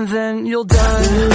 and then you'll die.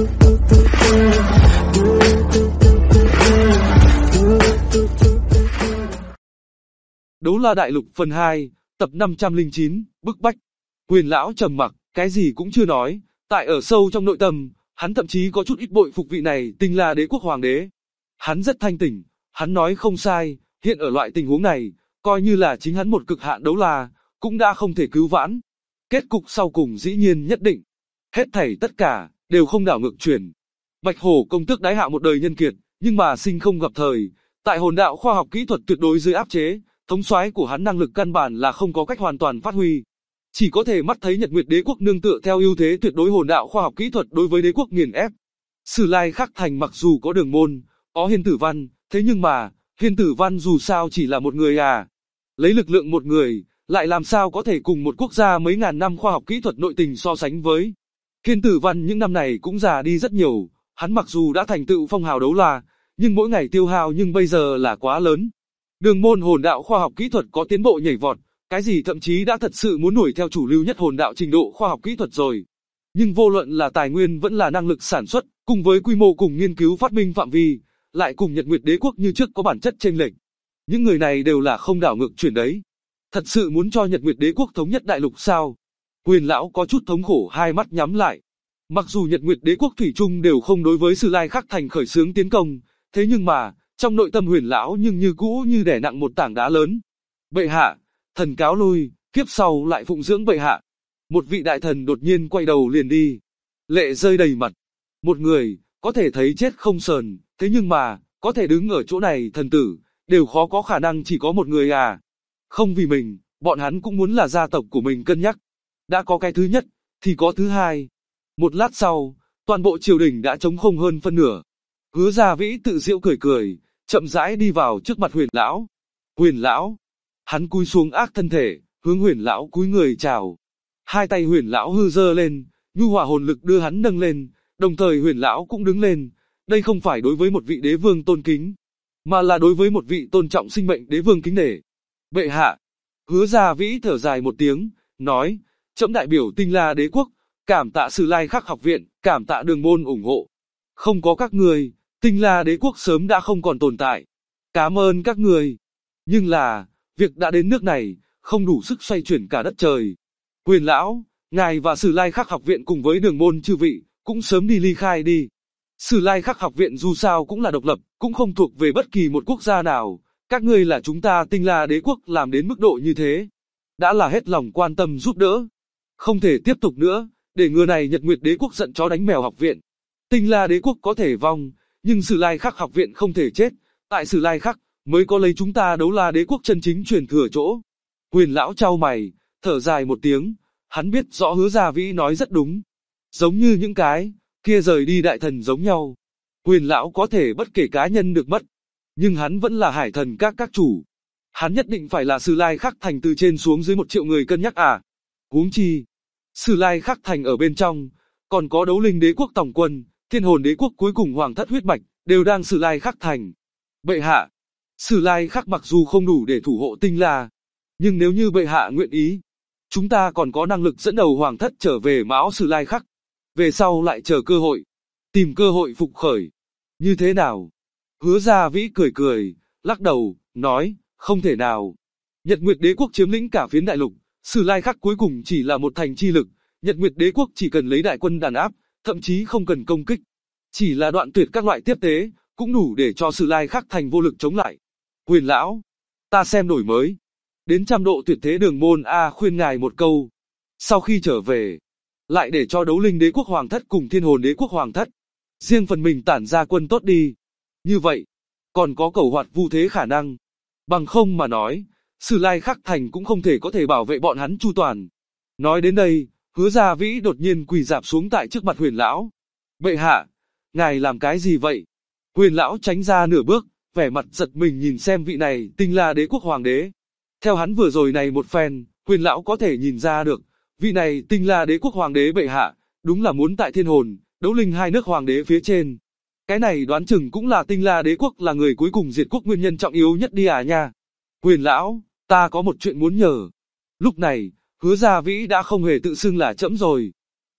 Đấu La Đại Lục phần 2, tập 509, bức bách. Huyền lão trầm mặc, cái gì cũng chưa nói, tại ở sâu trong nội tâm, hắn thậm chí có chút ít bội phục vị này Tinh La Đế quốc hoàng đế. Hắn rất thanh tỉnh, hắn nói không sai, hiện ở loại tình huống này, coi như là chính hắn một cực hạn đấu la, cũng đã không thể cứu vãn. Kết cục sau cùng dĩ nhiên nhất định. Hết thảy tất cả, đều không đảo ngược chuyển. Bạch Hổ công tước đái hạ một đời nhân kiệt, nhưng mà sinh không gặp thời, tại hồn đạo khoa học kỹ thuật tuyệt đối dưới áp chế, thống soái của hắn năng lực căn bản là không có cách hoàn toàn phát huy. Chỉ có thể mắt thấy Nhật Nguyệt Đế quốc nương tựa theo ưu thế tuyệt đối hồn đạo khoa học kỹ thuật đối với đế quốc nghiền ép. Sử Lai Khắc Thành mặc dù có Đường Môn, có Hiên Tử Văn, thế nhưng mà, Hiên Tử Văn dù sao chỉ là một người à. Lấy lực lượng một người, lại làm sao có thể cùng một quốc gia mấy ngàn năm khoa học kỹ thuật nội tình so sánh với. Hiên Tử Văn những năm này cũng già đi rất nhiều, hắn mặc dù đã thành tựu phong hào đấu la, nhưng mỗi ngày tiêu hao nhưng bây giờ là quá lớn. Đường Môn hồn đạo khoa học kỹ thuật có tiến bộ nhảy vọt, cái gì thậm chí đã thật sự muốn đuổi theo chủ lưu nhất hồn đạo trình độ khoa học kỹ thuật rồi. Nhưng vô luận là tài nguyên vẫn là năng lực sản xuất, cùng với quy mô cùng nghiên cứu phát minh phạm vi, lại cùng Nhật Nguyệt Đế quốc như trước có bản chất chênh lệch. Những người này đều là không đảo ngược chuyển đấy. Thật sự muốn cho Nhật Nguyệt Đế quốc thống nhất đại lục sao? Huyền lão có chút thống khổ, hai mắt nhắm lại. Mặc dù Nhật Nguyệt Đế quốc thủy chung đều không đối với Sử Lai Khắc Thành khởi xướng tiến công, thế nhưng mà, trong nội tâm Huyền lão nhưng như cũ như đè nặng một tảng đá lớn. Bệ hạ, thần cáo lui, kiếp sau lại phụng dưỡng bệ hạ. Một vị đại thần đột nhiên quay đầu liền đi, lệ rơi đầy mặt. Một người, có thể thấy chết không sờn, thế nhưng mà, có thể đứng ở chỗ này thần tử, đều khó có khả năng chỉ có một người à. Không vì mình, bọn hắn cũng muốn là gia tộc của mình cân nhắc. Đã có cái thứ nhất, thì có thứ hai. Một lát sau, toàn bộ triều đình đã trống không hơn phân nửa. Hứa Gia Vĩ tự giễu cười cười, chậm rãi đi vào trước mặt Huyền lão. Huyền lão, hắn cúi xuống ác thân thể, hướng Huyền lão cúi người chào. Hai tay Huyền lão hư giơ lên, nhu hòa hồn lực đưa hắn nâng lên, đồng thời Huyền lão cũng đứng lên. Đây không phải đối với một vị đế vương tôn kính, mà là đối với một vị tôn trọng sinh mệnh đế vương kính nể. Bệ hạ, Hứa Gia Vĩ thở dài một tiếng, nói, trẫm đại biểu Tinh La Đế quốc, cảm tạ Sử Lai Khắc học viện, cảm tạ Đường Môn ủng hộ. Không có các người, Tinh La Đế quốc sớm đã không còn tồn tại. Cảm ơn các người. Nhưng là, việc đã đến nước này, không đủ sức xoay chuyển cả đất trời. Huyền lão, ngài và Sử Lai Khắc học viện cùng với Đường Môn chư vị, cũng sớm đi ly khai đi. Sử Lai Khắc học viện dù sao cũng là độc lập, cũng không thuộc về bất kỳ một quốc gia nào. Các ngươi là chúng ta Tinh La Đế quốc làm đến mức độ như thế, đã là hết lòng quan tâm giúp đỡ. Không thể tiếp tục nữa, để ngừa này Nhật Nguyệt Đế quốc giận chó đánh mèo học viện. Tinh La Đế quốc có thể vong, nhưng Sử Lai Khắc học viện không thể chết. Tại Sử Lai Khắc mới có lấy chúng ta Đấu La Đế quốc chân chính truyền thừa chỗ. Huyền lão chau mày, thở dài một tiếng, hắn biết rõ Hứa Gia Vĩ nói rất đúng. Giống như những cái kia rời đi đại thần giống nhau. Huyền lão có thể bất kể cá nhân được mất, nhưng hắn vẫn là hải thần các chủ. Hắn nhất định phải là Sử Lai Khắc Thành từ trên xuống dưới 1 triệu người cân nhắc à. Huống chi, Sử Lai Khắc Thành ở bên trong, còn có Đấu Linh Đế quốc tổng quân, Thiên Hồn Đế quốc cuối cùng Hoàng thất huyết mạch, đều đang Sử Lai Khắc Thành. Bệ hạ, Sử Lai Khắc mặc dù không đủ để thủ hộ Tinh La, nhưng nếu như bệ hạ nguyện ý, chúng ta còn có năng lực dẫn đầu Hoàng thất trở về Mão Sử Lai Khắc. Về sau lại chờ cơ hội, tìm cơ hội phục khởi. Như thế nào? Hứa Gia Vĩ cười cười, lắc đầu, nói, không thể nào. Nhật Nguyệt Đế quốc chiếm lĩnh cả phiến đại lục, Sử Lai Khắc cuối cùng chỉ là một thành chi lực, Nhật Nguyệt Đế quốc chỉ cần lấy đại quân đàn áp, thậm chí không cần công kích. Chỉ là đoạn tuyệt các loại tiếp tế, cũng đủ để cho Sử Lai Khắc Thành vô lực chống lại. Huyền lão, ta xem đổi mới. Đến 100 độ tuyệt thế Đường Môn A khuyên ngài một câu. Sau khi trở về, lại để cho Đấu Linh Đế quốc Hoàng thất cùng Thiên Hồn Đế quốc Hoàng thất, riêng phần mình tản ra quân tốt đi. Như vậy, còn có cẩu hoạt vu thế khả năng. Bằng không mà nói, Sử Lai Khắc Thành cũng không thể có thể bảo vệ bọn hắn chu toàn. Nói đến đây, Hứa Gia Vĩ đột nhiên quỳ rạp xuống tại trước mặt Huyền lão. Bệ hạ, ngài làm cái gì vậy? Huyền lão tránh ra nửa bước, vẻ mặt giật mình nhìn xem vị này Tinh La Đế quốc hoàng đế. Theo hắn vừa rồi này một phen, Huyền lão có thể nhìn ra được, vị này Tinh La Đế quốc hoàng đế bệ hạ, đúng là muốn tại Thiên Hồn, Đấu Linh hai nước hoàng đế phía trên. Cái này đoán chừng cũng là Tinh La Đế quốc là người cuối cùng diệt quốc nguyên nhân trọng yếu nhất đi à nha. Huyền lão, ta có một chuyện muốn nhờ. Lúc này, Hứa Gia Vĩ đã không hề tự xưng là trẫm rồi.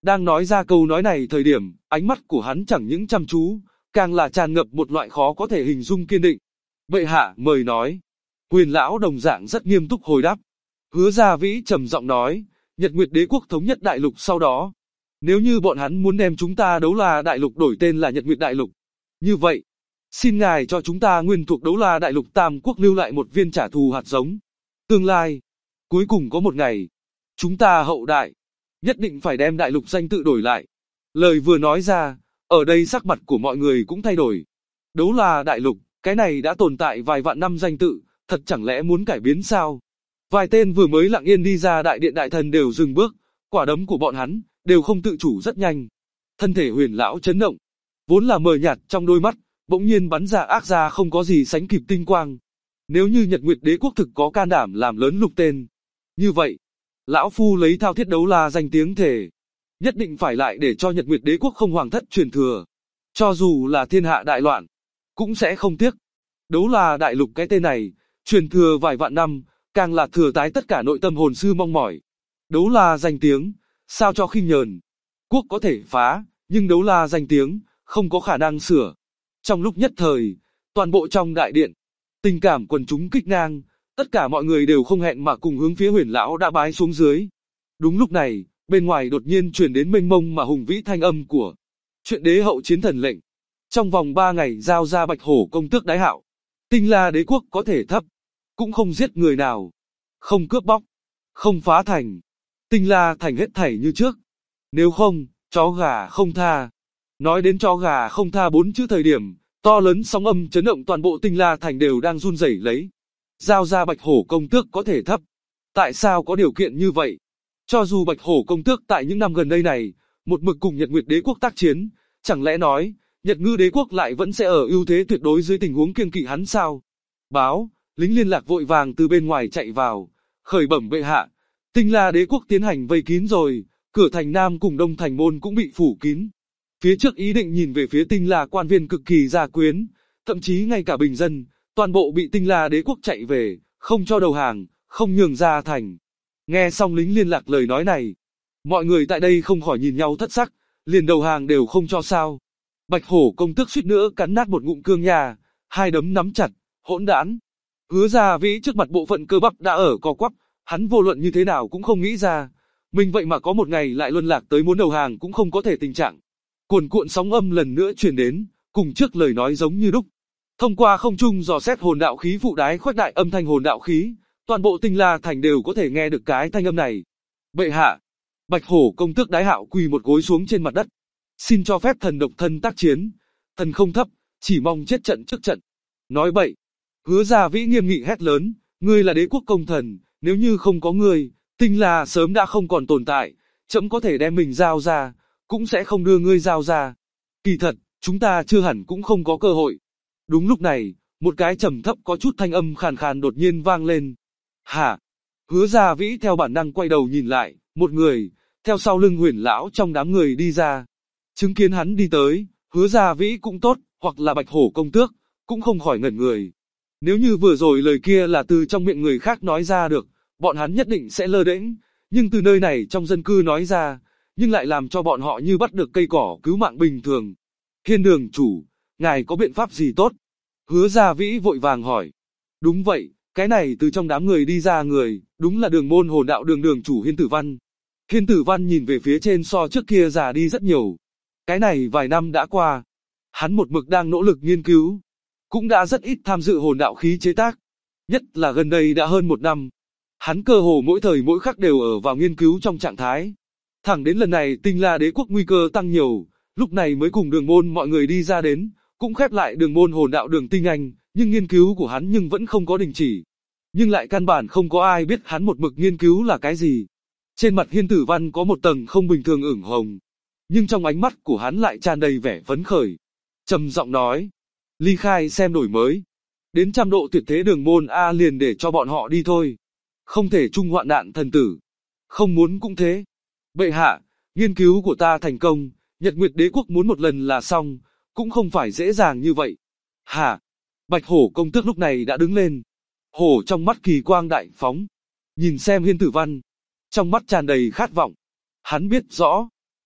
Đang nói ra câu nói này thời điểm, ánh mắt của hắn chẳng những chăm chú, càng là tràn ngập một loại khó có thể hình dung kiên định. Bệ hạ mời nói. Huyền lão đồng dạng rất nghiêm túc hồi đáp. Hứa Gia Vĩ trầm giọng nói, Nhật Nguyệt Đế quốc thống nhất đại lục sau đó. Nếu như bọn hắn muốn đem chúng ta Đấu La đại lục đổi tên là Nhật Nguyệt đại lục. Như vậy, xin ngài cho chúng ta nguyên thuộc Đấu La đại lục Tam quốc lưu lại một viên trả thù hạt giống. Tương lai, cuối cùng có một ngày, chúng ta hậu đại, nhất định phải đem đại lục danh tự đổi lại. Lời vừa nói ra, ở đây sắc mặt của mọi người cũng thay đổi. Đấu La đại lục, cái này đã tồn tại vài vạn năm danh tự, thật chẳng lẽ muốn cải biến sao? Vài tên vừa mới lặng yên đi ra đại điện đại thần đều dừng bước, quả đấm của bọn hắn đều không tự chủ rất nhanh. Thân thể Huyền lão chấn động, vốn là mờ nhạt trong đôi mắt, bỗng nhiên bắn ra ác ra không có gì sánh kịp tinh quang. Nếu như Nhật Nguyệt Đế quốc thực có can đảm làm lớn lục tên, như vậy, lão phu lấy Thao Thiết Đấu La danh tiếng thể, nhất định phải lại để cho Nhật Nguyệt Đế quốc không hoàng thất truyền thừa, cho dù là thiên hạ đại loạn, cũng sẽ không tiếc. Đấu La đại lục cái tên này, truyền thừa vài vạn năm, càng là thừa tái tất cả nội tâm hồn sư mong mỏi. Đấu La danh tiếng, sao cho khinh nhờn. Quốc có thể phá, nhưng Đấu La danh tiếng, không có khả năng sửa. Trong lúc nhất thời, toàn bộ trong đại điện, tình cảm quần chúng kích ngang, tất cả mọi người đều không hẹn mà cùng hướng phía Huyền lão đã bái xuống dưới. Đúng lúc này, bên ngoài đột nhiên truyền đến mênh mông mà hùng vĩ thanh âm của Chuyện Đế hậu chiến thần lệnh. Trong vòng 3 ngày giao ra Bạch Hổ công tước đái hạo. Tinh La đế quốc có thể thấp, cũng không giết người nào, không cướp bóc, không phá thành. Tinh La thành hết thảy như trước. Nếu không, chó gà không tha. Nói đến chó gà không tha 4 chữ thời điểm, to lớn sóng âm chấn động toàn bộ Tinh La thành đều đang run rẩy lấy. Giao ra Bạch Hổ công tước có thể thấp. Tại sao có điều kiện như vậy? Cho dù Bạch Hổ công tước tại những năm gần đây này, một mực cùng Nhật Nguyệt Đế quốc tác chiến, chẳng lẽ nói, Nhật Ngư Đế quốc lại vẫn sẽ ở ưu thế tuyệt đối dưới tình huống kiêng kỵ hắn sao? Báo, lính liên lạc vội vàng từ bên ngoài chạy vào, khởi bẩm bệ hạ, Tinh La Đế quốc tiến hành vây kín rồi, cửa thành Nam cùng Đông thành môn cũng bị phủ kín. Phía trước ý định nhìn về phía Tinh La quan viên cực kỳ gia quyến, thậm chí ngay cả bình dân, toàn bộ bị Tinh La Đế quốc chạy về, không cho đầu hàng, không nhường ra thành. Nghe xong lính liên lạc lời nói này, mọi người tại đây không khỏi nhìn nhau thất sắc, liền đầu hàng đều không cho sao. Bạch Hổ công tước suýt nữa cắn nát một ngụm cương nhà, hai đấm nắm chặt, hỗn đản. Hứa Gia Vĩ trước mặt bộ phận cơ bắp đã ở co quắp, hắn vô luận như thế nào cũng không nghĩ ra, mình vậy mà có một ngày lại luân lạc tới muốn đầu hàng cũng không có thể tình trạng. Cuồn cuộn sóng âm lần nữa truyền đến, cùng trước lời nói giống như đúc. Thông qua không trung dò xét hồn đạo khí phụ đái khuếch đại âm thanh hồn đạo khí, toàn bộ Tinh La thành đều có thể nghe được cái thanh âm này. Bệ hạ, Bạch Hổ công tước đái hạo quỳ một gối xuống trên mặt đất. Xin cho phép thần độc thân tác chiến, thần không thấp, chỉ mong chết trận trước trận. Nói bậy, Hứa Gia Vĩ nghiêm nghị hét lớn, ngươi là đế quốc công thần, nếu như không có ngươi, Tinh La sớm đã không còn tồn tại, trẫm có thể đem mình giao ra, cũng sẽ không đưa ngươi giao ra. Kỳ thật, chúng ta chưa hẳn cũng không có cơ hội. Đúng lúc này, một cái trầm thấp có chút thanh âm khàn khàn đột nhiên vang lên. Hả? Hứa Gia Vĩ theo bản năng quay đầu nhìn lại, một người, theo sau lưng Huyền lão trong đám người đi ra. Chứng kiến hắn đi tới, Hứa Gia Vĩ cũng tốt, hoặc là Bạch Hổ công tước, cũng không khỏi ngẩn người. Nếu như vừa rồi lời kia là từ trong miệng người khác nói ra được, bọn hắn nhất định sẽ lơ đễnh, nhưng từ nơi này trong dân cư nói ra, nhưng lại làm cho bọn họ như bắt được cây cỏ cứu mạng bình thường. Thiên đường chủ, ngài có biện pháp gì tốt? Hứa Gia Vĩ vội vàng hỏi. Đúng vậy, cái này từ trong đám người đi ra người, đúng là Đường Môn Hồn Đạo đường đường chủ Hiên Tử Văn. Hiên Tử Văn nhìn về phía trên so trước kia già đi rất nhiều. Cái này vài năm đã qua, hắn một mực đang nỗ lực nghiên cứu, cũng đã rất ít tham dự hồn đạo khí chế tác. Nhất là gần đây đã hơn 1 năm, hắn cơ hồ mỗi thời mỗi khắc đều ở vào nghiên cứu trong trạng thái. Thẳng đến lần này Tinh La Đế quốc nguy cơ tăng nhiều, lúc này mới cùng Đường Môn mọi người đi ra đến, cũng khép lại Đường Môn Hồn Đạo đường Tinh Anh, nhưng nghiên cứu của hắn nhưng vẫn không có đình chỉ. Nhưng lại căn bản không có ai biết hắn một mực nghiên cứu là cái gì. Trên mặt Hiên Tử Văn có một tầng không bình thường ửng hồng, nhưng trong ánh mắt của hắn lại tràn đầy vẻ phấn khởi. Trầm giọng nói, ly khai xem đổi mới. Đến 100 độ tuyệt thế Đường Môn A liền để cho bọn họ đi thôi. Không thể chung hoạn nạn thần tử. Không muốn cũng thế. Bệ hạ, nghiên cứu của ta thành công, Nhật Nguyệt Đế quốc muốn một lần là xong, cũng không phải dễ dàng như vậy. Hả? Bạch Hổ công tước lúc này đã đứng lên. Hổ trong mắt kỳ quang đại phóng. Nhìn xem Hiên Tử Văn. Trong mắt tràn đầy khát vọng. Hắn biết rõ.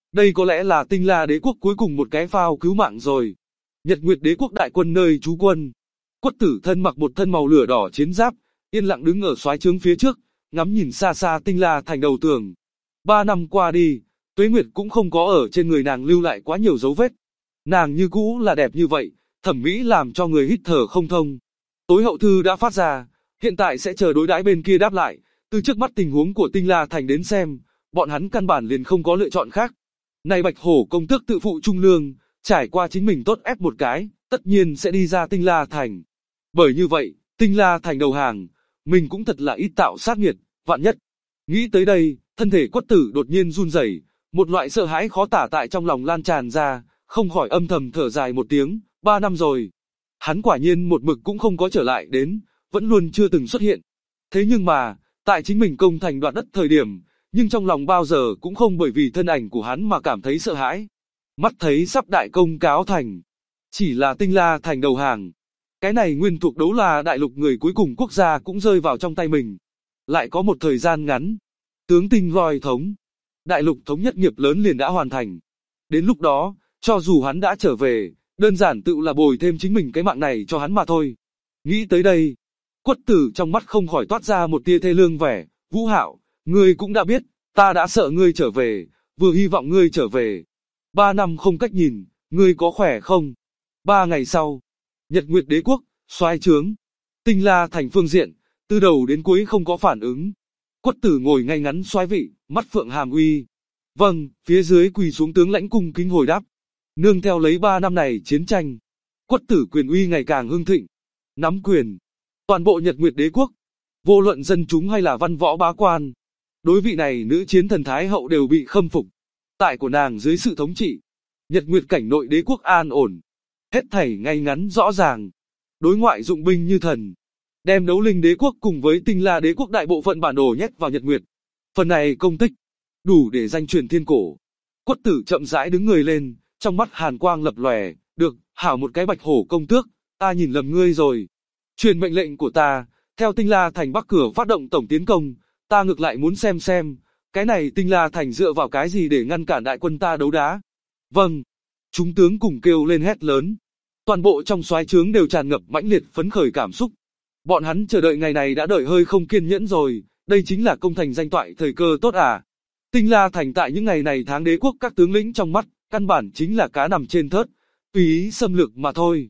Đây có lẽ là Tinh La Đế quốc cuối cùng một cái phao cứu mạng rồi. Nhật Nguyệt Đế quốc đại quân nơi trú quân. Quất Tử thân mặc một thân màu lửa đỏ chiến giáp, yên lặng đứng ở soái trướng phía trước, ngắm nhìn xa xa Tinh La thành đầu tường. 3 năm qua đi, Tuế Nguyệt cũng không có ở trên người nàng lưu lại quá nhiều dấu vết. Nàng như cũ là đẹp như vậy, thẩm mỹ làm cho người hít thở không thông. Tối hậu thư đã phát ra, hiện tại sẽ chờ đối đãi bên kia đáp lại, từ trước mắt tình huống của Tinh La thành đến xem, bọn hắn căn bản liền không có lựa chọn khác. Này Bạch Hổ công tước tự phụ trung lương, trải qua chính mình tốt ép một cái, tất nhiên sẽ đi ra Tinh La thành. Bởi như vậy, Tinh La thành đầu hàng, mình cũng thật là ít tạo sát nghiệt, vạn nhất. Nghĩ tới đây, thân thể Quất Tử đột nhiên run rẩy, một loại sợ hãi khó tả tại trong lòng lan tràn ra, không khỏi âm thầm thở dài một tiếng, 3 năm rồi. Hắn quả nhiên một mực cũng không có trở lại đến, vẫn luôn chưa từng xuất hiện. Thế nhưng mà, tại chính mình công thành đoạt đất thời điểm, nhưng trong lòng bao giờ cũng không bởi vì thân ảnh của hắn mà cảm thấy sợ hãi. Mắt thấy sắp đại công cáo thành, chỉ là Tinh La thành đầu hàng. Cái này nguyên thuộc đấu la đại lục người cuối cùng quốc gia cũng rơi vào trong tay mình. Lại có một thời gian ngắn, tướng Tinh roi thống, đại lục thống nhất nghiệp lớn liền đã hoàn thành. Đến lúc đó, cho dù hắn đã trở về, đơn giản tự là bồi thêm chính mình cái mạng này cho hắn mà thôi. Nghĩ tới đây, Quất Tử trong mắt không khỏi toát ra một tia thê lương vẻ, Vũ Hạo, ngươi cũng đã biết, ta đã sợ ngươi trở về, vừa hy vọng ngươi trở về. 3 năm không cách nhìn, ngươi có khỏe không? 3 ngày sau, Nhật Nguyệt Đế quốc, soái trướng, Tinh La thành phương diện, từ đầu đến cuối không có phản ứng. Quất Tử ngồi ngay ngắn soái vị, mắt phượng hàm uy. Vâng, phía dưới quỳ xuống tướng lãnh cung kính hồi đáp. Nương theo lấy 3 năm này chiến tranh, Quất Tử quyền uy ngày càng hưng thịnh. Nắm quyền, toàn bộ Nhật Nguyệt Đế quốc, vô luận dân chúng hay là văn võ bá quan, đối vị này nữ chiến thần Thái hậu đều bị khâm phục. Tại của nàng dưới sự thống trị, Nhật Nguyệt cảnh nội đế quốc an ổn, hết thảy ngay ngắn rõ ràng. Đối ngoại dụng binh như thần, đem Đấu Linh Đế quốc cùng với Tinh La Đế quốc đại bộ phận bản đồ nhét vào Nhật Nguyệt. Phần này công tích đủ để danh truyền thiên cổ. Quất Tử chậm rãi đứng người lên, trong mắt hàn quang lập lòe, được, hảo một cái Bạch Hổ công tước, ta nhìn lầm ngươi rồi. Truyền mệnh lệnh của ta, theo Tinh La thành bắc cửa phát động tổng tiến công, ta ngược lại muốn xem, cái này Tinh La thành dựa vào cái gì để ngăn cản đại quân ta đấu đá. Vâng, chúng tướng cùng kêu lên hét lớn. Toàn bộ trong soái trướng đều tràn ngập mãnh liệt phấn khởi cảm xúc. Bọn hắn chờ đợi ngày này đã đợi hơi không kiên nhẫn rồi, đây chính là công thành danh toại thời cơ tốt à. Tinh La thành tại những ngày này tháng đế quốc các tướng lĩnh trong mắt, căn bản chính là cá nằm trên thớt, tùy ý xâm lược mà thôi.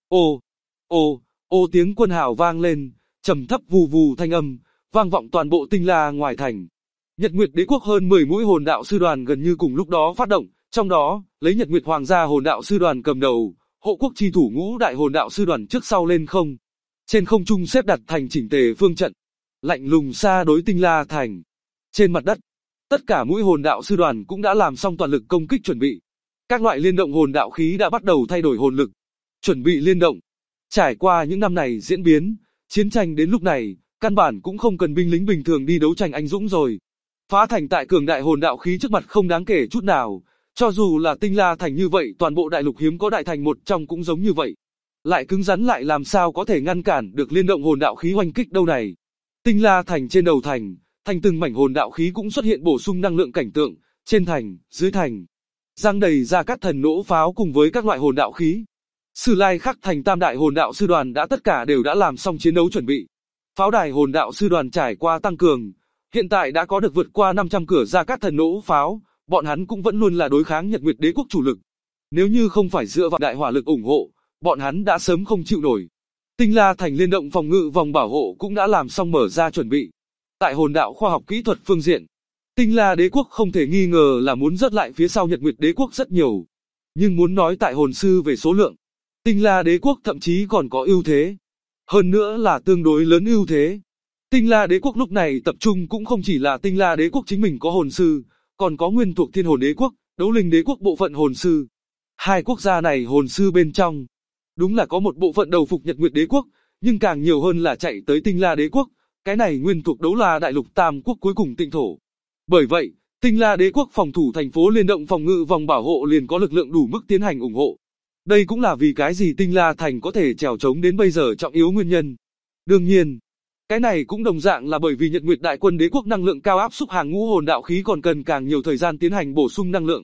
Ô tiếng quân hào vang lên, trầm thấp vù vù thanh âm, vang vọng toàn bộ Tinh La ngoài thành. Nhật Nguyệt Đế quốc hơn 10 mũi hồn đạo sư đoàn gần như cùng lúc đó phát động, trong đó, lấy Nhật Nguyệt Hoàng gia hồn đạo sư đoàn cầm đầu, hộ quốc chi thủ ngũ đại hồn đạo sư đoàn trước sau lên không. Trên không trung xếp đặt thành chỉnh tề phương trận, lạnh lùng xa đối Tinh La thành. Trên mặt đất, tất cả mũi hồn đạo sư đoàn cũng đã làm xong toàn lực công kích chuẩn bị. Các loại liên động hồn đạo khí đã bắt đầu thay đổi hồn lực, chuẩn bị liên động. Trải qua những năm này diễn biến, chiến tranh đến lúc này, căn bản cũng không cần binh lính bình thường đi đấu tranh anh dũng rồi. Phá thành tại cường đại hồn đạo khí trước mặt không đáng kể chút nào, cho dù là Tinh La thành như vậy, toàn bộ đại lục hiếm có đại thành một trong cũng giống như vậy. Lại cứng rắn lại làm sao có thể ngăn cản được liên động hồn đạo khí hoành kích đâu này. Tinh La thành trên đầu thành, thành từng mảnh hồn đạo khí cũng xuất hiện bổ sung năng lượng cảnh tượng, trên thành, dưới thành, giăng đầy ra các thần nỗ pháo cùng với các loại hồn đạo khí. Sử Lai Khắc thành tam đại hồn đạo sư đoàn đã tất cả đều đã làm xong chiến đấu chuẩn bị. Pháo đài hồn đạo sư đoàn trải qua tăng cường, hiện tại đã có được vượt qua 500 cửa ra các thần nỗ pháo, bọn hắn cũng vẫn luôn là đối kháng Nhật Nguyệt Đế quốc chủ lực. Nếu như không phải dựa vào đại hỏa lực ủng hộ, bọn hắn đã sớm không chịu nổi. Tinh La thành liên động phòng ngự vòng bảo hộ cũng đã làm xong mở ra chuẩn bị. Tại hồn đạo khoa học kỹ thuật phương diện, Tinh La Đế quốc không thể nghi ngờ là muốn rớt lại phía sau Nhật Nguyệt Đế quốc rất nhiều. Nhưng muốn nói tại hồn sư về số lượng, Tinh La Đế quốc thậm chí còn có ưu thế. Hơn nữa là tương đối lớn ưu thế. Tinh La Đế quốc lúc này tập trung cũng không chỉ là Tinh La Đế quốc chính mình có hồn sư, còn có nguyên thuộc Thiên Hồn Đế quốc, Đấu Linh Đế quốc bộ phận hồn sư. Hai quốc gia này hồn sư bên trong, đúng là có một bộ phận đầu phục Nhật Nguyệt Đế quốc, nhưng càng nhiều hơn là chạy tới Tinh La Đế quốc, cái này nguyên thuộc Đấu La đại lục tam quốc cuối cùng tịnh thổ. Bởi vậy, Tinh La Đế quốc phòng thủ thành phố liên động phòng ngự vòng bảo hộ liền có lực lượng đủ mức tiến hành ủng hộ. Đây cũng là vì cái gì Tinh La thành có thể trèo trống đến bây giờ trọng yếu nguyên nhân. Đương nhiên, cái này cũng đồng dạng là bởi vì Nhật Nguyệt đại quân đế quốc năng lượng cao áp xúc hàng ngũ hồn đạo khí còn cần càng nhiều thời gian tiến hành bổ sung năng lượng.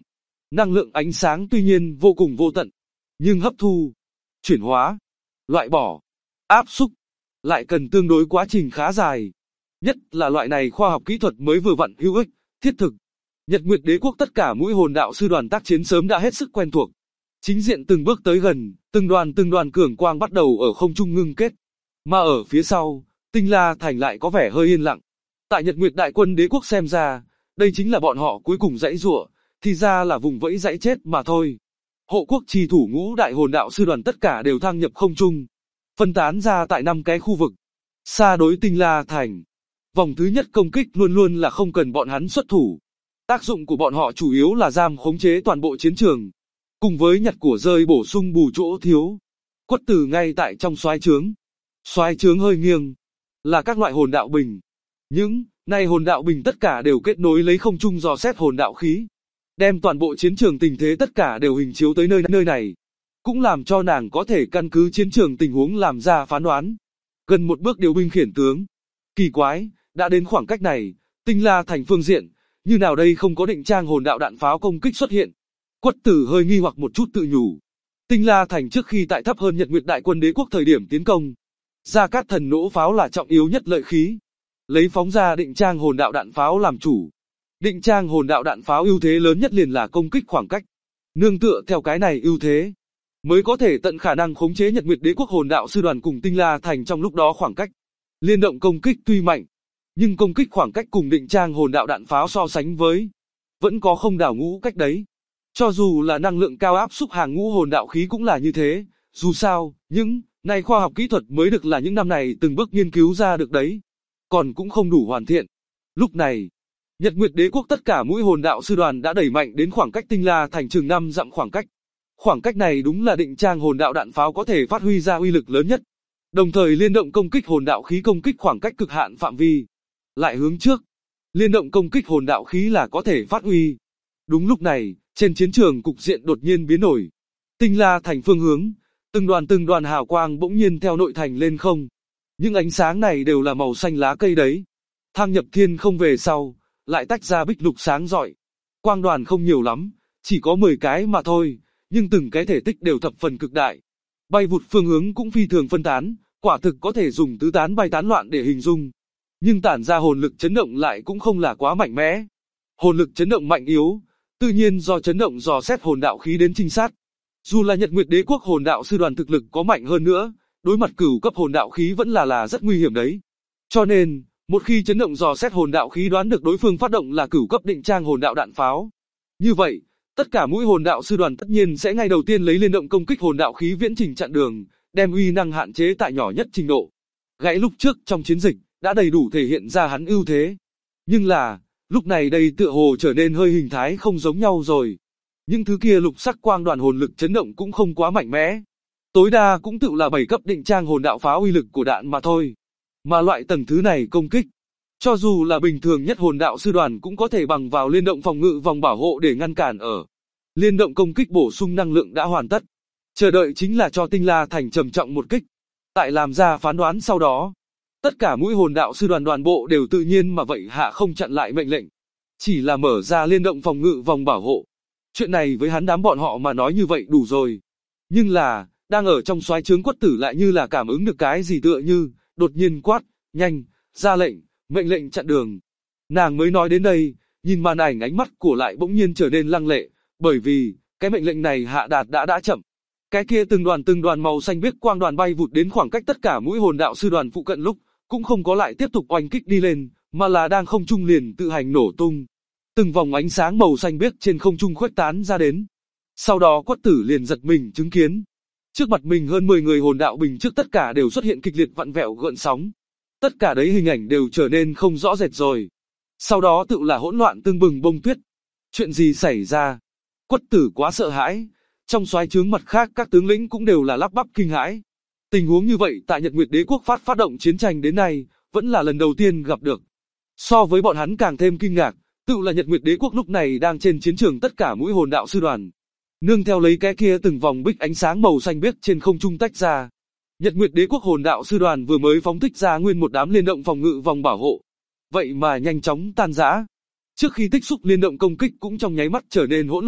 Năng lượng ánh sáng tuy nhiên vô cùng vô tận, nhưng hấp thu, chuyển hóa, loại bỏ, áp xúc lại cần tương đối quá trình khá dài. Nhất là loại này khoa học kỹ thuật mới vừa vặn hữu ích, thiết thực. Nhật Nguyệt Đế quốc tất cả mũi hồn đạo sư đoàn tác chiến sớm đã hết sức quen thuộc. Chính diện từng bước tới gần, từng đoàn cường quang bắt đầu ở không trung ngưng kết. Mà ở phía sau, Tinh La Thành lại có vẻ hơi yên lặng. Tại Nhật Nguyệt Đại quân Đế quốc xem ra, đây chính là bọn họ cuối cùng giãy giụa, thì ra là vùng vẫy giãy chết mà thôi. Hộ quốc trì thủ ngũ đại hồn đạo sư đoàn tất cả đều thăng nhập không trung, phân tán ra tại 5 cái khu vực. Xa đối Tinh La Thành, vòng thứ nhất công kích luôn luôn là không cần bọn hắn xuất thủ. Tác dụng của bọn họ chủ yếu là giam khống chế toàn bộ chiến trường, cùng với nhặt của rơi bổ sung bù chỗ thiếu. Quất Tử ngay tại trong soái trướng. Soái trướng hơi nghiêng, là các loại hồn đạo bình. Những này hồn đạo bình tất cả đều kết nối lấy không trung dò xét hồn đạo khí, đem toàn bộ chiến trường tình thế tất cả đều hình chiếu tới nơi này, cũng làm cho nàng có thể căn cứ chiến trường tình huống làm ra phán đoán. Gần một bước điều binh khiển tướng. Kỳ quái, đã đến khoảng cách này, Tinh La Thành phương diện, như nào đây không có định trang hồn đạo đạn pháo công kích xuất hiện. Quất Tử hơi nghi hoặc một chút tự nhủ. Tinh La Thành trước khi tại thấp hơn Nhật Nguyệt Đại quân Đế quốc thời điểm tiến công, Gia Cát Thần nỗ pháo là trọng yếu nhất lợi khí, lấy phóng ra định trang hồn đạo đạn pháo làm chủ. Định trang hồn đạo đạn pháo ưu thế lớn nhất liền là công kích khoảng cách. Nương tựa theo cái này ưu thế, mới có thể tận khả năng khống chế Nhật Nguyệt Đế quốc hồn đạo sư đoàn cùng Tinh La Thành trong lúc đó khoảng cách. Liên động công kích tuy mạnh, nhưng công kích khoảng cách cùng định trang hồn đạo đạn pháo so sánh với, vẫn có không đảo ngũ cách đấy. Cho dù là năng lượng cao áp xúc hàng ngũ hồn đạo khí cũng là như thế, dù sao, những này khoa học kỹ thuật mới được là những năm này từng bước nghiên cứu ra được đấy, còn cũng không đủ hoàn thiện. Lúc này, Nhật Nguyệt Đế quốc tất cả mũi hồn đạo sư đoàn đã đẩy mạnh đến khoảng cách Tinh La Thành chừng 5 dặm khoảng cách. Khoảng cách này đúng là định trang hồn đạo đạn pháo có thể phát huy ra uy lực lớn nhất. Đồng thời liên động công kích hồn đạo khí công kích khoảng cách cực hạn phạm vi. Lại hướng trước, liên động công kích hồn đạo khí là có thể phát huy. Đúng lúc này, trên chiến trường cục diện đột nhiên biến đổi. Tinh La Thành phương hướng, từng đoàn hào quang bỗng nhiên theo nội thành lên không. Những ánh sáng này đều là màu xanh lá cây đấy. Thăng nhập thiên không về sau, lại tách ra bích lục sáng rọi. Quang đoàn không nhiều lắm, chỉ có 10 cái mà thôi, nhưng từng cái thể tích đều thập phần cực đại. Bay vụt phương hướng cũng phi thường phân tán, quả thực có thể dùng tứ tán bay tán loạn để hình dung. Nhưng tản ra hồn lực chấn động lại cũng không là quá mạnh mẽ. Hồn lực chấn động mạnh yếu, tự nhiên do chấn động dò xét hồn đạo khí đến trinh sát. Dù là Nhật Nguyệt Đế quốc hồn đạo sư đoàn thực lực có mạnh hơn nữa, đối mặt cửu cấp hồn đạo khí vẫn là rất nguy hiểm đấy. Cho nên, một khi chấn động dò xét hồn đạo khí đoán được đối phương phát động là cửu cấp định trang hồn đạo đạn pháo. Như vậy, tất cả mũi hồn đạo sư đoàn tất nhiên sẽ ngay đầu tiên lấy liên động công kích hồn đạo khí viễn trình chặn đường, đem uy năng hạn chế tại nhỏ nhất trình độ. Gãy lúc trước trong chiến dịch, đã đầy đủ thể hiện ra hắn ưu thế. Nhưng là, lúc này đây tựa hồ trở nên hơi hình thái không giống nhau rồi. Những thứ kia lục sắc quang đoàn hồn lực chấn động cũng không quá mạnh mẽ. Tối đa cũng tự là 7 cấp định trang hồn đạo pháo uy lực của đạn mà thôi. Mà loại tầng thứ này công kích, cho dù là bình thường nhất hồn đạo sư đoàn cũng có thể bằng vào liên động phòng ngự vòng bảo hộ để ngăn cản ở. Liên động công kích bổ sung năng lượng đã hoàn tất. Chờ đợi chính là cho Tinh La Thành trầm trọng một kích. Tại làm ra phán đoán sau đó, tất cả mũi hồn đạo sư đoàn đoàn bộ đều tự nhiên mà vậy hạ không chặn lại mệnh lệnh. Chỉ là mở ra liên động phòng ngự vòng bảo hộ. Chuyện này với hắn đám bọn họ mà nói như vậy đủ rồi. Nhưng là, đang ở trong soái trướng Quất Tử lại như là cảm ứng được cái gì tựa như, đột nhiên quát, nhanh, ra lệnh, mệnh lệnh chặn đường. Nàng mới nói đến đây, nhìn màn ảnh ánh mắt của lại bỗng nhiên trở nên lăng lệ, bởi vì, cái mệnh lệnh này hạ đạt đã chậm. Cái kia từng đoàn màu xanh biếc quang đoàn bay vụt đến khoảng cách tất cả mũi hồn đạo sư đoàn phụ cận lúc, cũng không có lại tiếp tục oanh kích đi lên, mà là đang không trung liền tự hành nổ tung. Từng vòng ánh sáng màu xanh biếc trên không trung khuếch tán ra đến. Sau đó Quất Tử liền giật mình chứng kiến. Trước mặt mình hơn 10 người hồn đạo bình trước tất cả đều xuất hiện kịch liệt vặn vẹo gợn sóng. Tất cả đấy hình ảnh đều trở nên không rõ rệt rồi. Sau đó tự là hỗn loạn tương bừng bông tuyết. Chuyện gì xảy ra? Quất Tử quá sợ hãi. Trong soái trướng mặt khác các tướng lĩnh cũng đều là lắp bắp kinh hãi. Tình huống như vậy tại Nhật Nguyệt Đế quốc phát động chiến tranh đến nay, vẫn là lần đầu tiên gặp được. So với bọn hắn càng thêm kinh ngạc, tự là Nhật Nguyệt Đế quốc lúc này đang trên chiến trường tất cả mũi hồn đạo sư đoàn. Nương theo lấy cái kia từng vòng bích ánh sáng màu xanh biếc trên không trung tách ra. Nhật Nguyệt Đế quốc hồn đạo sư đoàn vừa mới phóng thích ra nguyên một đám liên động phòng ngự vòng bảo hộ. Vậy mà nhanh chóng tan rã. Trước khi tích xúc liên động công kích cũng trong nháy mắt trở nên hỗn loạn,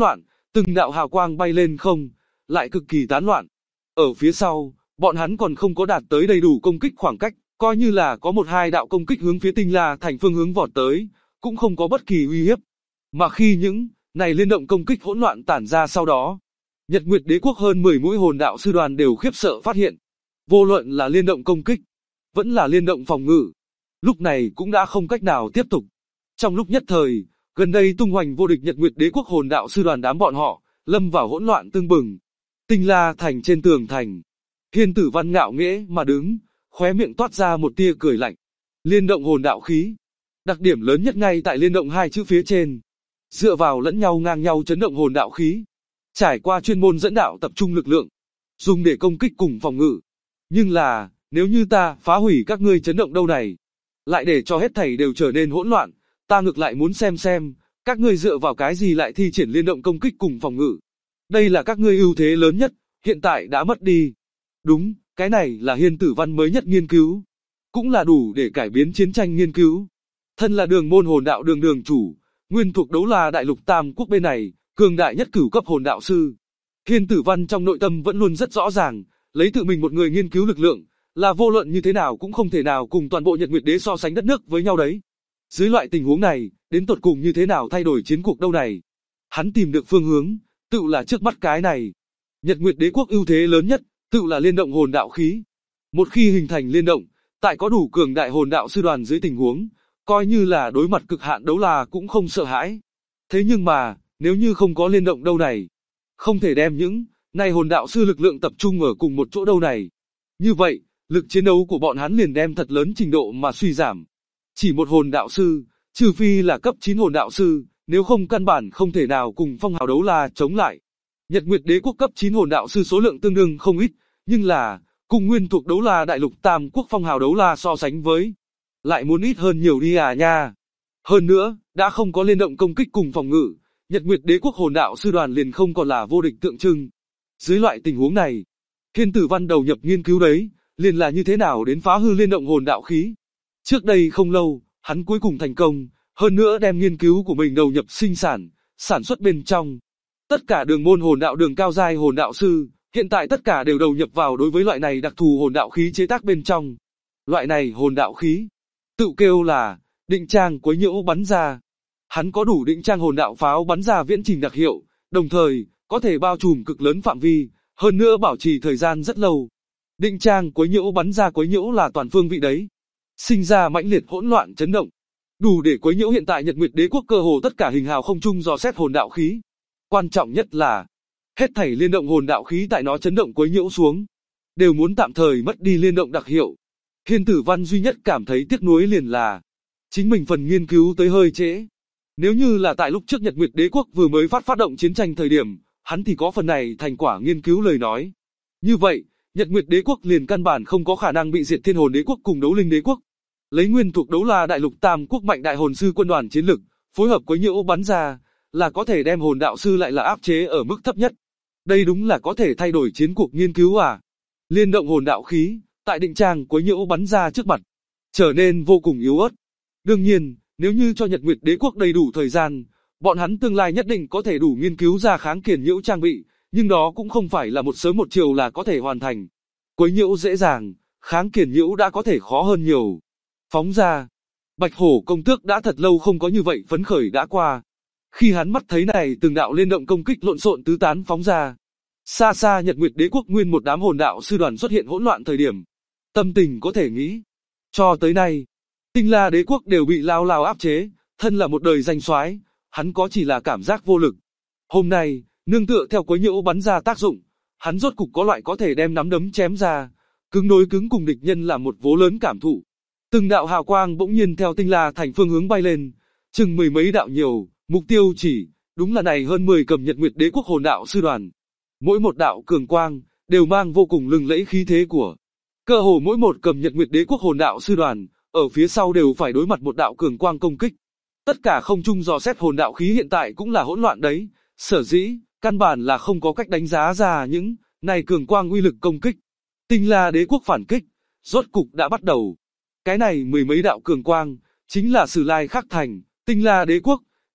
Từng đạo hào quang bay lên không, lại cực kỳ tán loạn. Ở phía sau, bọn hắn còn không có đạt tới đầy đủ công kích khoảng cách, coi như là có một hai đạo công kích hướng phía Tinh La Thành phương hướng vọt tới, cũng không có bất kỳ uy hiếp. Mà khi những này liên động công kích hỗn loạn tản ra sau đó, Nhật Nguyệt Đế Quốc hơn 10 mũi hồn đạo sư đoàn đều khiếp sợ phát hiện, vô luận là liên động công kích, vẫn là liên động phòng ngự, lúc này cũng đã không cách nào tiếp tục. Trong lúc nhất thời, gần đây tung hoành vô địch Nhật Nguyệt Đế Quốc hồn đạo sư đoàn đám bọn họ, lâm vào hỗn loạn tương bừng. Tinh La Thành trên tường thành, Hiên Tử Văn ngạo nghễ mà đứng, khóe miệng toát ra một tia cười lạnh. Liên động hồn đạo khí, đặc điểm lớn nhất ngay tại liên động hai chữ phía trên, dựa vào lẫn nhau ngang nhau chấn động hồn đạo khí, trải qua chuyên môn dẫn đạo tập trung lực lượng, dùng để công kích cùng phòng ngự. Nhưng là, nếu như ta phá hủy các ngươi chấn động đâu này, lại để cho hết thảy đều trở nên hỗn loạn, ta ngược lại muốn xem, các ngươi dựa vào cái gì lại thi triển liên động công kích cùng phòng ngự. Đây là các ngươi ưu thế lớn nhất, hiện tại đã mất đi. Đúng, cái này là Hiên Tử Văn mới nhất nghiên cứu, cũng là đủ để cải biến chiến tranh nghiên cứu. Thân là đường môn hồn đạo đường chủ, nguyên thuộc Đấu La Đại Lục Tam Quốc bên này, cường đại nhất cửu cấp hồn đạo sư. Hiên Tử Văn trong nội tâm vẫn luôn rất rõ ràng, lấy tự mình một người nghiên cứu lực lượng, là vô luận như thế nào cũng không thể nào cùng toàn bộ Nhật Nguyệt Đế so sánh đất nước với nhau đấy. Dưới loại tình huống này, đến tột cùng như thế nào thay đổi chiến cuộc đâu này? Hắn tìm được phương hướng, tự là trước mắt cái này. Nhật Nguyệt Đế Quốc ưu thế lớn nhất, tự là liên động hồn đạo khí. Một khi hình thành liên động, tại có đủ cường đại hồn đạo sư đoàn dưới tình huống, coi như là đối mặt cực hạn đấu la cũng không sợ hãi. Thế nhưng mà, nếu như không có liên động đâu này, không thể đem những này hồn đạo sư lực lượng tập trung ở cùng một chỗ đâu này. Như vậy, lực chiến đấu của bọn hắn liền đem thật lớn trình độ mà suy giảm. Chỉ một hồn đạo sư, trừ phi là cấp 9 hồn đạo sư, nếu không căn bản không thể nào cùng phong hào đấu la chống lại. Nhật Nguyệt Đế Quốc cấp 9 hồn đạo sư số lượng tương đương không ít, nhưng là, cùng nguyên thuộc Đấu La Đại Lục Tam Quốc phong hào đấu la so sánh với, lại muốn ít hơn nhiều đi à nha. Hơn nữa, đã không có liên động công kích cùng phòng ngự, Nhật Nguyệt Đế Quốc hồn đạo sư đoàn liền không còn là vô địch tượng trưng. Dưới loại tình huống này, Hiên Tử Văn đầu nhập nghiên cứu đấy, liền là như thế nào đến phá hư liên động hồn đạo khí. Trước đây không lâu, hắn cuối cùng thành công, hơn nữa đem nghiên cứu của mình đầu nhập sinh sản xuất bên trong. Tất cả đường môn hồn đạo đường cao giai hồn đạo sư, hiện tại tất cả đều đầu nhập vào đối với loại này đặc thù hồn đạo khí chế tác bên trong. Loại này hồn đạo khí, tự kêu là định trang quấy nhiễu bắn ra. Hắn có đủ định trang hồn đạo pháo bắn ra viễn trình đặc hiệu, đồng thời có thể bao trùm cực lớn phạm vi, hơn nữa bảo trì thời gian rất lâu. Định trang quấy nhiễu bắn ra quấy nhiễu là toàn phương vị đấy, sinh ra mãnh liệt hỗn loạn chấn động, đủ để quấy nhiễu hiện tại Nhật Nguyệt Đế Quốc cơ hồ tất cả hình hào không trung dò xét hồn đạo khí. Quan trọng nhất là, hết thảy liên động hồn đạo khí tại nó chấn động quấy nhiễu xuống, đều muốn tạm thời mất đi liên động đặc hiệu. Hiên Tử Văn duy nhất cảm thấy tiếc nuối liền là, chính mình phần nghiên cứu tới hơi trễ. Nếu như là tại lúc trước Nhật Nguyệt Đế Quốc vừa mới phát động chiến tranh thời điểm, hắn thì có phần này thành quả nghiên cứu lời nói. Như vậy, Nhật Nguyệt Đế Quốc liền căn bản không có khả năng bị diệt Thiên Hồn Đế Quốc cùng Đấu Linh Đế Quốc. Lấy nguyên thuộc Đấu La Đại Lục Tam Quốc mạnh đại hồn sư quân đoàn chiến lực, phối hợp quấy nhiễu bắn ra, là có thể đem hồn đạo sư lại là áp chế ở mức thấp nhất. Đây đúng là có thể thay đổi chiến cuộc nghiên cứu à. Liên động hồn đạo khí, tại định trang quấy nhiễu bắn ra trước mặt, trở nên vô cùng yếu ớt. Đương nhiên, nếu như cho Nhật Nguyệt Đế Quốc đầy đủ thời gian, bọn hắn tương lai nhất định có thể đủ nghiên cứu ra kháng kiền nhiễu trang bị, nhưng đó cũng không phải là một sớm một chiều là có thể hoàn thành. Quấy nhiễu dễ dàng, kháng kiền nhiễu đã có thể khó hơn nhiều. Phóng ra, Bạch Hổ công tước đã thật lâu không có như vậy phấn khởi đã qua. Khi hắn mắt thấy này từng đạo liên động công kích lộn xộn tứ tán phóng ra, xa xa Nhật Nguyệt Đế Quốc nguyên một đám hồn đạo sư đoàn xuất hiện hỗn loạn thời điểm, tâm tình có thể nghĩ. Cho tới nay, Tinh La Đế Quốc đều bị lao lao áp chế, thân là một đời danh soái, hắn có chỉ là cảm giác vô lực. Hôm nay, nương tựa theo quấy nhiễu bắn ra tác dụng, hắn rốt cục có loại có thể đem nắm đấm chém ra, cứng đối cứng cùng địch nhân là một vố lớn cảm thụ. Từng đạo hào quang bỗng nhiên theo Tinh La thành phương hướng bay lên, chừng mười mấy đạo nhiều, mục tiêu chỉ, đúng là này hơn 10 cầm Nhật Nguyệt Đế Quốc hồn đạo sư đoàn. Mỗi một đạo cường quang, đều mang vô cùng lừng lẫy khí thế của. Cơ hồ mỗi một cầm Nhật Nguyệt Đế Quốc hồn đạo sư đoàn, ở phía sau đều phải đối mặt một đạo cường quang công kích. Tất cả không trung dò xét hồn đạo khí hiện tại cũng là hỗn loạn đấy, sở dĩ, căn bản là không có cách đánh giá ra những này cường quang uy lực công kích. Tinh La Đế Quốc phản kích, rốt cục đã bắt đầu. Cái này mười mấy đạo cường quang, chính là Sử Lai Khắc Thành, Tinh La Đế Quốc,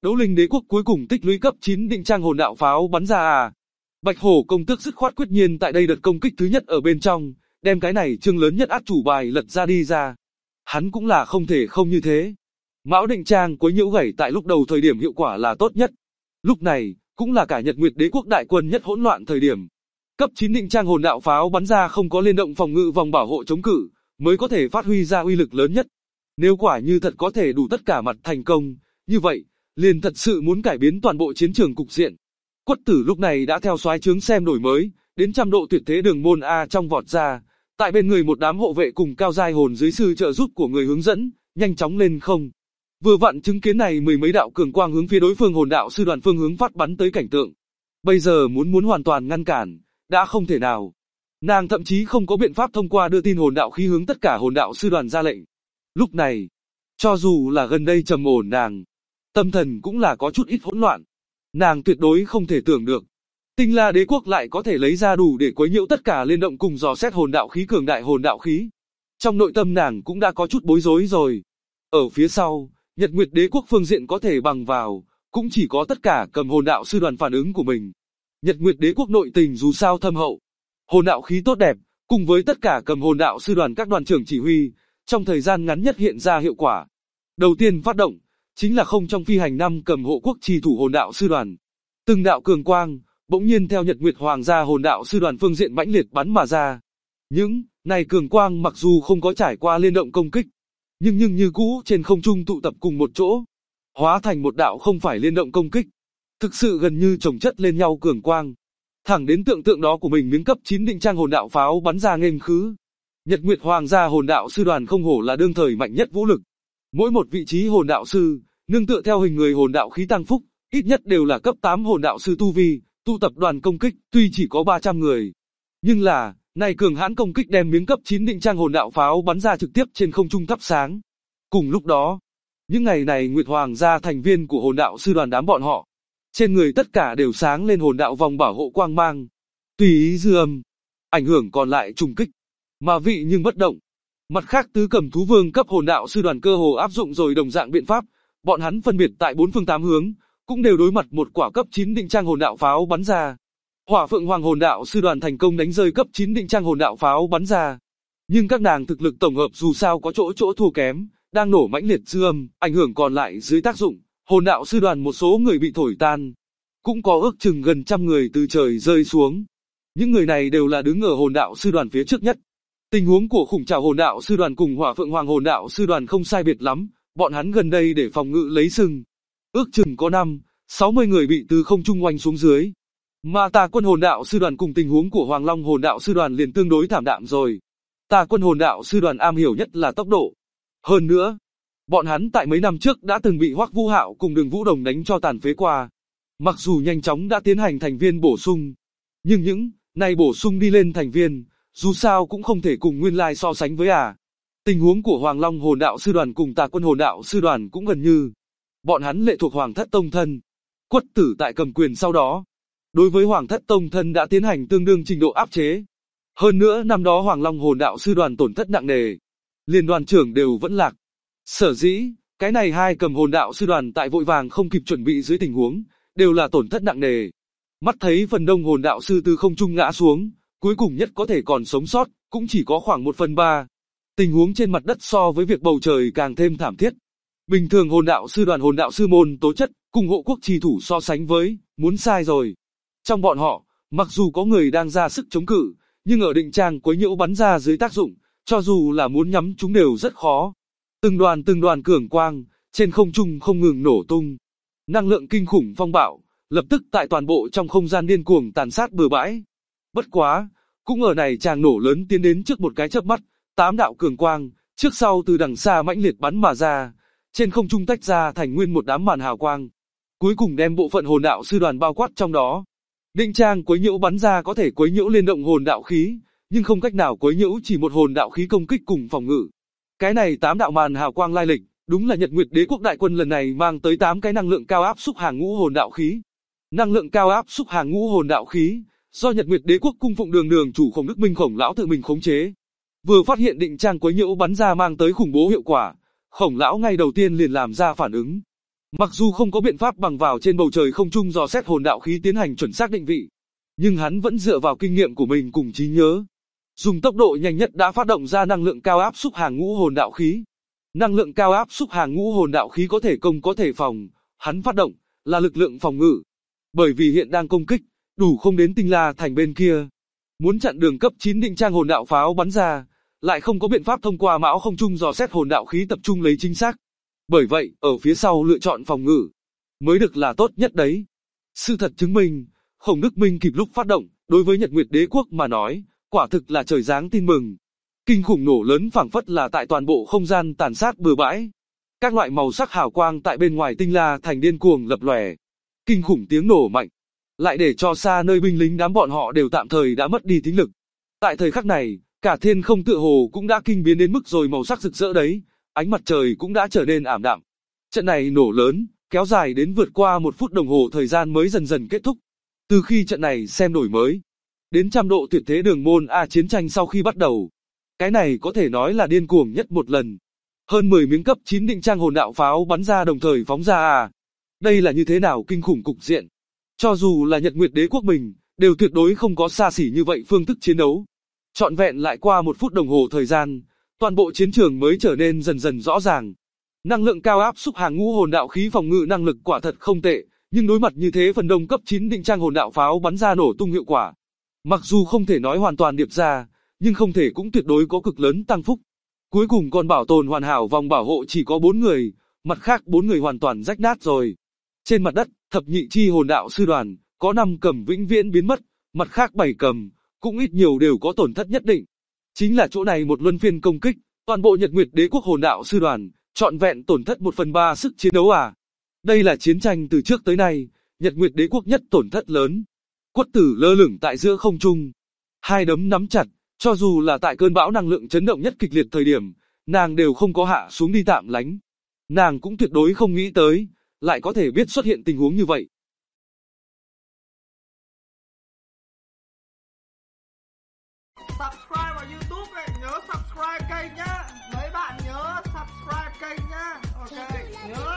Đấu Linh Đế quốc cuối cùng tích lũy cấp 9 định trang hồn đạo pháo bắn ra à. Bạch Hổ công tước dứt khoát quyết nhiên tại đây đợt công kích thứ nhất ở bên trong, đem cái này chương lớn nhất át chủ bài lật ra đi ra. Hắn cũng là không thể không như thế. Mão định trang quấy nhiễu gảy tại lúc đầu thời điểm hiệu quả là tốt nhất. Lúc này, cũng là cả Nhật Nguyệt Đế quốc đại quân nhất hỗn loạn thời điểm. Cấp 9 định trang hồn đạo pháo bắn ra không có liên động phòng ngự vòng bảo hộ chống cự, mới có thể phát huy ra uy lực lớn nhất. Nếu quả như thật có thể đủ tất cả mặt thành công, như vậy, liền thật sự muốn cải biến toàn bộ chiến trường cục diện. Quất Tử lúc này đã theo soái trướng xem đổi mới, đến trăm độ tuyệt thế đường môn A trong vọt ra, tại bên người một đám hộ vệ cùng cao giai hồn dưới sư trợ giúp của người hướng dẫn, nhanh chóng lên không. Vừa vặn chứng kiến này mười mấy đạo cường quang hướng phía đối phương hồn đạo sư đoàn phương hướng phát bắn tới cảnh tượng. Bây giờ muốn hoàn toàn ngăn cản, đã không thể nào. Nàng thậm chí không có biện pháp thông qua đưa tin hồn đạo khí hướng tất cả hồn đạo sư đoàn ra lệnh. Lúc này, cho dù là gần đây trầm ổn nàng, tâm thần cũng là có chút ít hỗn loạn. Nàng tuyệt đối không thể tưởng được, Tinh La Đế quốc lại có thể lấy ra đủ để quấy nhiễu tất cả liên động cùng dò xét hồn đạo khí cường đại hồn đạo khí. Trong nội tâm nàng cũng đã có chút bối rối rồi. Ở phía sau, Nhật Nguyệt Đế quốc phương diện có thể bằng vào, cũng chỉ có tất cả cầm hồn đạo sư đoàn phản ứng của mình. Nhật Nguyệt Đế quốc nội tình dù sao thâm hậu, hồn đạo khí tốt đẹp, cùng với tất cả cầm hồn đạo sư đoàn các đoàn trưởng chỉ huy, trong thời gian ngắn nhất hiện ra hiệu quả. Đầu tiên phát động, chính là không trong phi hành năm cầm hộ quốc trì thủ hồn đạo sư đoàn. Từng đạo cường quang, bỗng nhiên theo Nhật Nguyệt Hoàng gia hồn đạo sư đoàn phương diện mãnh liệt bắn mà ra. Những này cường quang mặc dù không có trải qua liên động công kích, nhưng như cũ trên không trung tụ tập cùng một chỗ, hóa thành một đạo không phải liên động công kích, thực sự gần như chồng chất lên nhau cường quang, thẳng đến tượng tượng đó của mình miếng cấp 9 định trang hồn đạo pháo bắn ra nghênh khứ. Nhật Nguyệt Hoàng gia hồn đạo sư đoàn không hổ là đương thời mạnh nhất vũ lực, mỗi một vị trí hồn đạo sư, nương tựa theo hình người hồn đạo khí tăng phúc, ít nhất đều là cấp 8 hồn đạo sư tu vi, tụ tập đoàn công kích, tuy chỉ có 300 người, nhưng là, này cường hãn công kích đem miếng cấp 9 định trang hồn đạo pháo bắn ra trực tiếp trên không trung thắp sáng. Cùng lúc đó, những ngày này Nguyệt Hoàng gia thành viên của hồn đạo sư đoàn đám bọn họ, trên người tất cả đều sáng lên hồn đạo vòng bảo hộ quang mang, tùy ý dư âm, ảnh hưởng còn lại trùng kích, mà vị nhưng bất động. Mặt khác tứ cầm thú vương cấp hồn đạo sư đoàn cơ hồ áp dụng rồi đồng dạng biện pháp, bọn hắn phân biệt tại 4 phương 8 hướng, cũng đều đối mặt một quả cấp 9 định trang hồn đạo pháo bắn ra. Hỏa Phượng Hoàng hồn đạo sư đoàn thành công đánh rơi cấp 9 định trang hồn đạo pháo bắn ra. Nhưng các nàng thực lực tổng hợp dù sao có chỗ thua kém, đang nổ mãnh liệt dư âm, ảnh hưởng còn lại dưới tác dụng, hồn đạo sư đoàn một số người bị thổi tan. Cũng có ước chừng gần trăm người từ trời rơi xuống. Những người này đều là đứng ở hồn đạo sư đoàn phía trước nhất. Tình huống của khủng trảo hồn đạo sư đoàn cùng Hỏa Phượng Hoàng hồn đạo sư đoàn không sai biệt lắm, bọn hắn gần đây để phòng ngự lấy sừng. Ước chừng có 60 người bị từ không trung oanh xuống dưới. Mà Tà Quân hồn đạo sư đoàn cùng tình huống của Hoàng Long hồn đạo sư đoàn liền tương đối thảm đạm rồi. Tà Quân hồn đạo sư đoàn am hiểu nhất là tốc độ. Hơn nữa, bọn hắn tại mấy năm trước đã từng bị Hoắc Vũ Hạo cùng Đường Vũ Đồng đánh cho tàn phế qua. Mặc dù nhanh chóng đã tiến hành thành viên bổ sung, nhưng những này bổ sung đi lên thành viên, dù sao cũng không thể cùng nguyên lai so sánh với Tình huống của Hoàng Long hồn đạo sư đoàn cùng Tà Quân hồn đạo sư đoàn cũng gần như. Bọn hắn lệ thuộc Hoàng Thất Tông Thân. Quất Tử tại cầm quyền sau đó, đối với Hoàng Thất Tông Thân đã tiến hành tương đương trình độ áp chế. Hơn nữa năm đó Hoàng Long hồn đạo sư đoàn tổn thất nặng nề, liên đoàn trưởng đều vẫn lạc. Sở dĩ, cái này hai cầm hồn đạo sư đoàn tại vội vàng không kịp chuẩn bị dưới tình huống, đều là tổn thất nặng nề. Mắt thấy phần đông hồn đạo sư từ không trung ngã xuống, cuối cùng nhất có thể còn sống sót, cũng chỉ có khoảng 1/3. Tình huống trên mặt đất so với việc bầu trời càng thêm thảm thiết. Bình thường hồn đạo sư đoàn hồn đạo sư môn tố chất, cùng hộ quốc trì thủ so sánh với, muốn sai rồi. Trong bọn họ, mặc dù có người đang ra sức chống cự, nhưng ở định trang quấy nhiễu bắn ra dưới tác dụng, cho dù là muốn nhắm chúng đều rất khó. Từng đoàn cường quang, trên không trung không ngừng nổ tung. Năng lượng kinh khủng phong bạo, lập tức tại toàn bộ trong không gian điên cuồng tàn sát bừa bãi. Bất quá, cũng ở này tràng nổ lớn tiến đến trước một cái chớp mắt, 8 đạo cường quang, trước sau từ đằng xa mãnh liệt bắn mà ra, trên không trung tách ra thành nguyên một đám màn hào quang. Cuối cùng đem bộ phận hồn đạo sư đoàn bao quát trong đó. Định trang quấy nhiễu bắn ra có thể quấy nhiễu liên động hồn đạo khí, nhưng không cách nào quấy nhiễu chỉ một hồn đạo khí công kích cùng phòng ngự. Cái này 8 đạo màn hào quang lai lịch, đúng là Nhật Nguyệt Đế quốc đại quân lần này mang tới 8 cái năng lượng cao áp xúc hàng ngũ hồn đạo khí. Năng lượng cao áp xúc hàng ngũ hồn đạo khí, do Nhật Nguyệt Đế quốc cung phụng đường chủ Khổng Đức Minh Khổng lão tự mình khống chế. Vừa phát hiện định trang quấy nhiễu bắn ra mang tới khủng bố hiệu quả, Khổng lão ngay đầu tiên liền làm ra phản ứng. Mặc dù không có biện pháp bằng vào trên bầu trời không trung dò xét hồn đạo khí tiến hành chuẩn xác định vị, nhưng hắn vẫn dựa vào kinh nghiệm của mình cùng trí nhớ, dùng tốc độ nhanh nhất đã phát động ra năng lượng cao áp xúc hàng ngũ hồn đạo khí. Năng lượng cao áp xúc hàng ngũ hồn đạo khí có thể công có thể phòng, hắn phát động là lực lượng phòng ngự. Bởi vì hiện đang công kích, đủ không đến Tinh La Thành bên kia. Muốn chặn đường cấp 9 định trang hồn đạo pháo bắn ra, lại không có biện pháp thông qua mão không trung dò xét hồn đạo khí tập trung lấy chính xác. Bởi vậy, ở phía sau lựa chọn phòng ngự mới được là tốt nhất đấy. Sự thật chứng minh, Khổng Đức Minh kịp lúc phát động, đối với Nhật Nguyệt Đế quốc mà nói, quả thực là trời giáng tin mừng. Kinh khủng nổ lớn phảng phất là tại toàn bộ không gian tàn sát bừa bãi. Các loại màu sắc hào quang tại bên ngoài Tinh La Thành điên cuồng lập lòe. Kinh khủng tiếng nổ mạnh, lại để cho xa nơi binh lính đám bọn họ đều tạm thời đã mất đi thính lực. Tại thời khắc này, cả thiên không tựa hồ cũng đã kinh biến đến mức rồi màu sắc rực rỡ đấy, ánh mặt trời cũng đã trở nên ảm đạm. Trận này nổ lớn, kéo dài đến vượt qua 1 phút đồng hồ thời gian mới dần dần kết thúc. Từ khi trận này xem đổi mới, đến trăm độ tuyệt thế đường môn A chiến tranh sau khi bắt đầu. Cái này có thể nói là điên cuồng nhất một lần. Hơn 10 miếng cấp 9 định trang hồn đạo pháo bắn ra đồng thời phóng ra à. Đây là như thế nào kinh khủng cục diện. Cho dù là Nhật Nguyệt Đế quốc mình, đều tuyệt đối không có xa xỉ như vậy phương thức chiến đấu. Trọn vẹn lại qua 1 phút đồng hồ thời gian, toàn bộ chiến trường mới trở nên dần dần rõ ràng. Năng lượng cao áp xúc hàng ngũ hồn đạo khí phòng ngự năng lực quả thật không tệ, nhưng đối mặt như thế phần đông cấp 9 định trang hồn đạo pháo bắn ra nổ tung hiệu quả. Mặc dù không thể nói hoàn toàn điệp ra, nhưng không thể cũng tuyệt đối có cực lớn tăng phúc. Cuối cùng còn bảo tồn hoàn hảo vòng bảo hộ chỉ có 4 người, mặt khác 4 người hoàn toàn rách nát rồi. Trên mặt đất, thập nhị chi hồn đạo sư đoàn, có 5 cầm vĩnh viễn biến mất, mặt khác 7 cầm, cũng ít nhiều đều có tổn thất nhất định. Chính là chỗ này một luân phiên công kích, toàn bộ Nhật Nguyệt Đế quốc hồn đạo sư đoàn, trọn vẹn tổn thất 1/3 sức chiến đấu à. Đây là chiến tranh từ trước tới nay, Nhật Nguyệt Đế quốc nhất tổn thất lớn. Quất Tử lơ lửng tại giữa không trung, hai đấm nắm chặt, cho dù là tại cơn bão năng lượng chấn động nhất kịch liệt thời điểm, nàng đều không có hạ xuống đi tạm lánh. Nàng cũng tuyệt đối không nghĩ tới, lại có thể biết xuất hiện tình huống như vậy. Subscribe vào YouTube này, nhớ subscribe kênh nhá. Mấy bạn nhớ subscribe kênh nhá. Ok, nhớ.